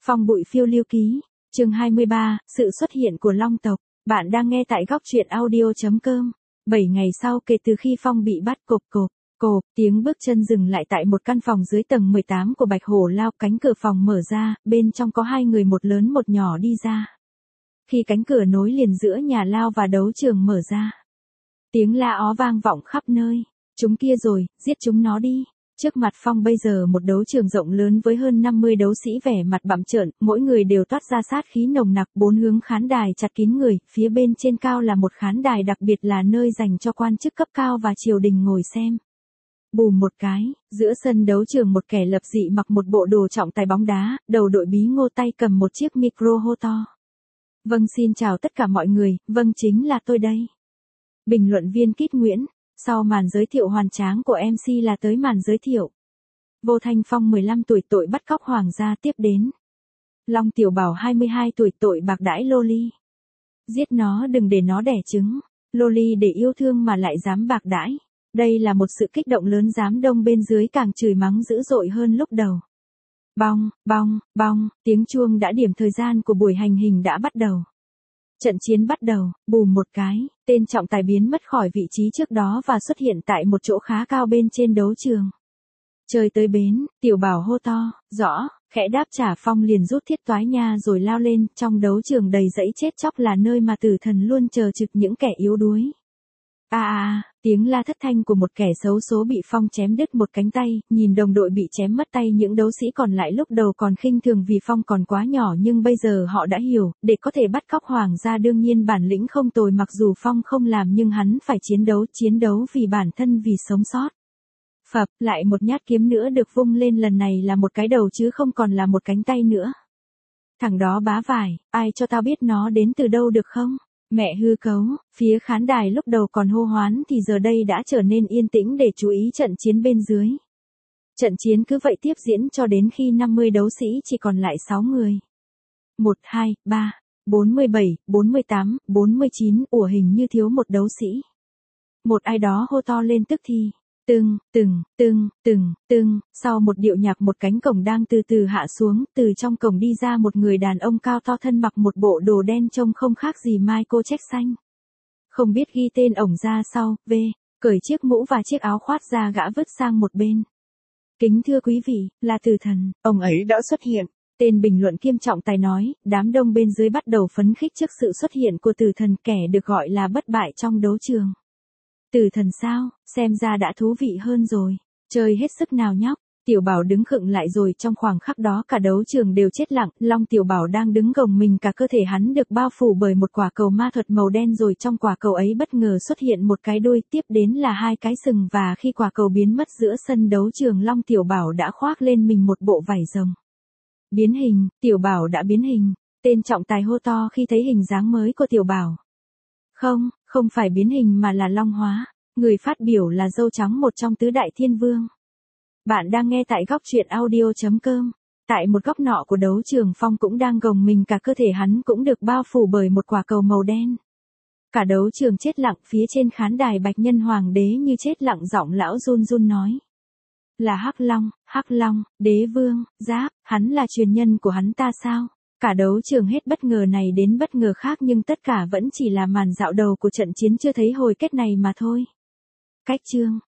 Phong bụi phiêu lưu ký, chương 23, sự xuất hiện của Long tộc. Bạn đang nghe tại góc truyện audio.com. 7 ngày sau kể từ khi Phong bị bắt, cộp, tiếng bước chân dừng lại tại một căn phòng dưới tầng 18 của Bạch Hổ Lao. Cánh cửa phòng mở ra, bên trong có hai người, một lớn một nhỏ đi ra. Khi cánh cửa nối liền giữa nhà lao và đấu trường mở ra, tiếng la ó vang vọng khắp nơi. Chúng kia rồi, giết chúng nó đi. Trước mặt Phong bây giờ một đấu trường rộng lớn với hơn 50 đấu sĩ vẻ mặt bặm trợn, mỗi người đều toát ra sát khí nồng nặc, bốn hướng khán đài chặt kín người, phía bên trên cao là một khán đài đặc biệt là nơi dành cho quan chức cấp cao và triều đình ngồi xem. Bùm một cái, giữa sân đấu trường một kẻ lập dị mặc một bộ đồ trọng tài bóng đá, đầu đội bí ngô, tay cầm một chiếc micro hô to. Vâng, xin chào tất cả mọi người, vâng chính là tôi đây. Bình luận viên Kít Nguyễn. Sau màn giới thiệu hoành tráng của MC là tới màn giới thiệu. Vô Thanh Phong 15 tuổi tội bắt cóc hoàng gia, tiếp đến Long Tiểu Bảo 22 tuổi tội bạc đãi Loli. Giết nó, đừng để nó đẻ trứng. Loli để yêu thương mà lại dám bạc đãi. Đây là một sự kích động lớn, giám đông bên dưới càng chửi mắng dữ dội hơn lúc đầu. Bong, bong, bong, tiếng chuông đã điểm thời gian của buổi hành hình đã bắt đầu. Trận chiến bắt đầu, bùm một cái, tên trọng tài biến mất khỏi vị trí trước đó và xuất hiện tại một chỗ khá cao bên trên đấu trường. Chơi tới bến, Tiểu Bảo hô to, rõ, khẽ đáp trả. Phong liền rút thiết toái nha rồi lao lên. Trong đấu trường đầy dãy chết chóc là nơi mà tử thần luôn chờ trực những kẻ yếu đuối. Tiếng la thất thanh của một kẻ xấu số bị Phong chém đứt một cánh tay. Nhìn đồng đội bị chém mất tay, những đấu sĩ còn lại lúc đầu còn khinh thường vì Phong còn quá nhỏ, nhưng bây giờ họ đã hiểu, để có thể bắt cóc hoàng gia đương nhiên bản lĩnh không tồi. Mặc dù Phong không làm nhưng hắn phải chiến đấu vì bản thân, vì sống sót. Phập, lại một nhát kiếm nữa được vung lên, lần này là một cái đầu chứ không còn là một cánh tay nữa. Thằng đó bá vải, ai cho tao biết nó đến từ đâu được không? Mẹ hư cấu, phía khán đài lúc đầu còn hô hoán thì giờ đây đã trở nên yên tĩnh để chú ý trận chiến bên dưới. Trận chiến cứ vậy tiếp diễn cho đến khi 50 đấu sĩ chỉ còn lại 6 người. 1, 2, 3, 47, 48, 49, ủa hình như thiếu một đấu sĩ. Một ai đó hô to lên tức thì. Sau một điệu nhạc một cánh cổng đang từ từ hạ xuống, từ trong cổng đi ra một người đàn ông cao to thân mặc một bộ đồ đen trông không khác gì Michael Jackson. Không biết ghi tên ổng ra sau, cởi chiếc mũ và chiếc áo khoác ra gã vứt sang một bên. Kính thưa quý vị, là tử thần, ông ấy đã xuất hiện. Tên bình luận kiêm trọng tài nói, đám đông bên dưới bắt đầu phấn khích trước sự xuất hiện của tử thần, kẻ được gọi là bất bại trong đấu trường. Tử thần sao, xem ra đã thú vị hơn rồi, chơi hết sức nào nhóc. Tiểu Bảo đứng khựng lại rồi trong khoảng khắc đó cả đấu trường đều chết lặng. Long Tiểu Bảo đang đứng gồng mình, cả cơ thể hắn được bao phủ bởi một quả cầu ma thuật màu đen, rồi trong quả cầu ấy bất ngờ xuất hiện một cái đuôi, tiếp đến là hai cái sừng, và khi quả cầu biến mất giữa sân đấu trường, Long Tiểu Bảo đã khoác lên mình một bộ vảy rồng. Biến hình, Tiểu Bảo đã biến hình. Tên trọng tài hô to khi thấy hình dáng mới của Tiểu Bảo. Không phải biến hình mà là long hóa. Người phát biểu là Dâu Trắng, một trong tứ đại thiên vương. Bạn đang nghe tại góc truyện audio.com. Tại một góc nọ của đấu trường, Phong cũng đang gồng mình, cả cơ thể hắn cũng được bao phủ bởi một quả cầu màu đen. Cả đấu trường chết lặng, phía trên khán đài Bạch Nhân Hoàng đế như chết lặng, giọng lão run run nói. Là Hắc Long, đế vương, Giáp, hắn là truyền nhân của hắn ta sao? Cả đấu trường hết bất ngờ này đến bất ngờ khác, nhưng tất cả vẫn chỉ là màn dạo đầu của trận chiến chưa thấy hồi kết này mà thôi. Cách chương,